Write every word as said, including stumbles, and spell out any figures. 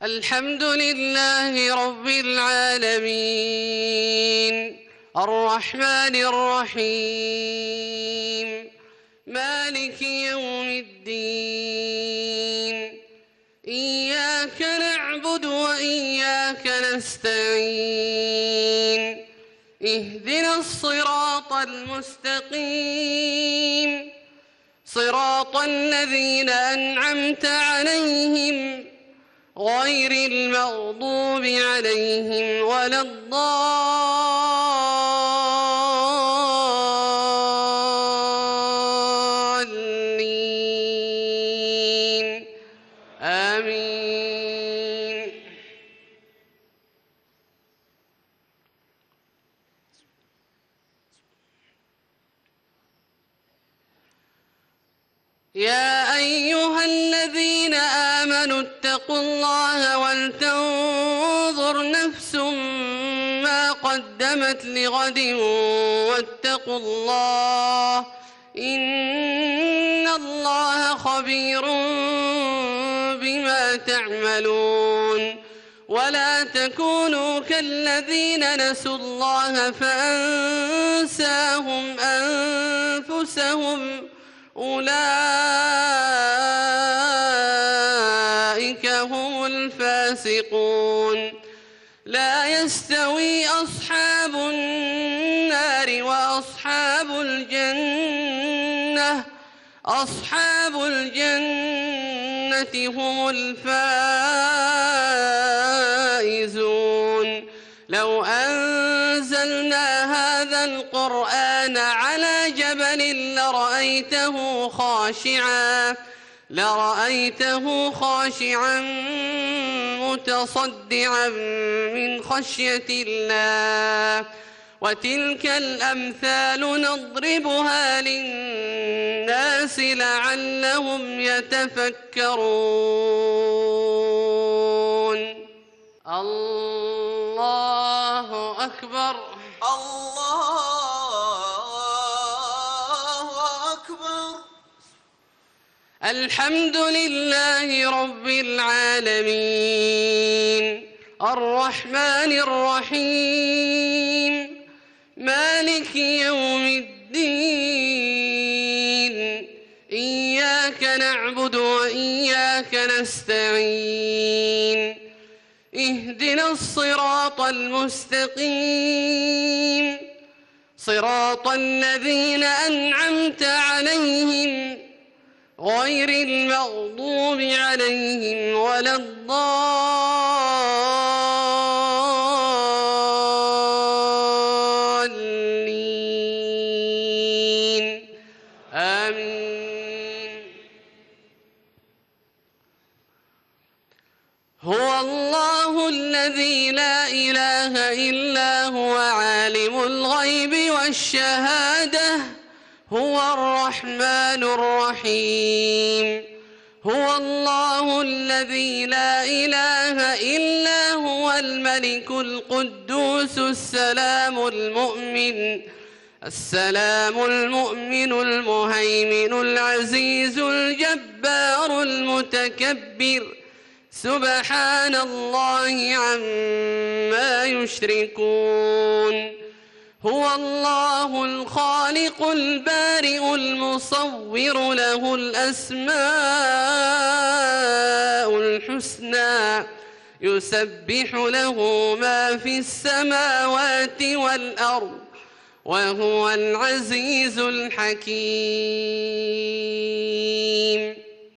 الحمد لله رب العالمين الرحمن الرحيم مالك يوم الدين إياك نعبد وإياك نستعين اهدنا الصراط المستقيم صراط الذين أنعمت عليهم غير المغضوب عليهم ولا الضالين آمين. يا أيها الذين آمنوا اتقوا الله ولتنظر نفس ما قدمت لغد واتقوا الله إن الله خبير بما تعملون. ولا تكونوا كالذين نسوا الله فأنساهم أنفسهم أولئك هم الفاسقون. لا يستوي أصحاب النار وأصحاب الجنة أصحاب الجنة هم الفائزون. لو أنزلنا هذا القرآن على جبل لرأيته خاشعا لرأيته خاشعا متصدعا من خشية الله. وتلك الأمثال نضربها للناس لعلهم يتفكرون. الله أكبر. الله أكبر. الحمد لله رب العالمين الرحمن الرحيم مالك يوم الدين إياك نعبد وإياك نستعين اهدنا الصراط المستقيم صراط الذين أنعمت عليهم غير المغضوب عليهم ولا الضالين آمين. هو الله الذي لا إله إلا هو عالم الغيب والشهادة هو الرحمن الرحيم. هو الله الذي لا إله إلا هو الملك القدوس السلام المؤمن السلام المؤمن المهيمن العزيز الجبار المتكبر سبحان الله عما يشركون. هو الله الخالق البارئ المصور له الأسماء الحسنى يسبح له ما في السماوات والأرض وهو العزيز الحكيم.